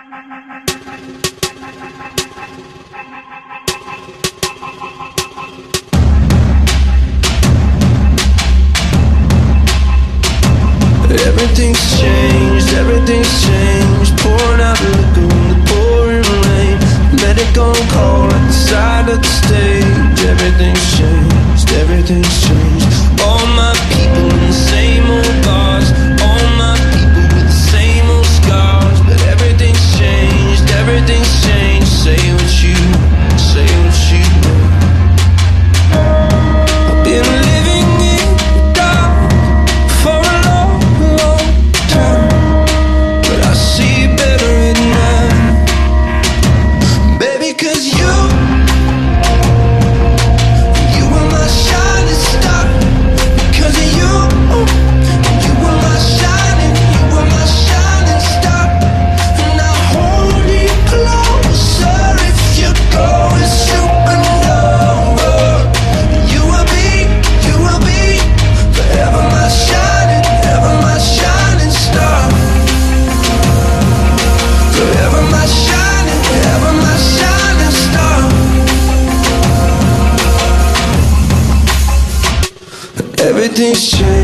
Everything's changed. Pouring out liquor in the pouring rain. Let it go cold at the side of the stage. Everything's changed. All my people in the same old bars. All my people with the same old scars. But everything's changed. Say what you know. I've been living in the dark for a long, long time, but I see better at night, baby, 'cause you were my shining star. Because of you were my shining star. And I hold you closer if you're going supernova. You will be forever my shining star. Forever my shining star. Everything's changed.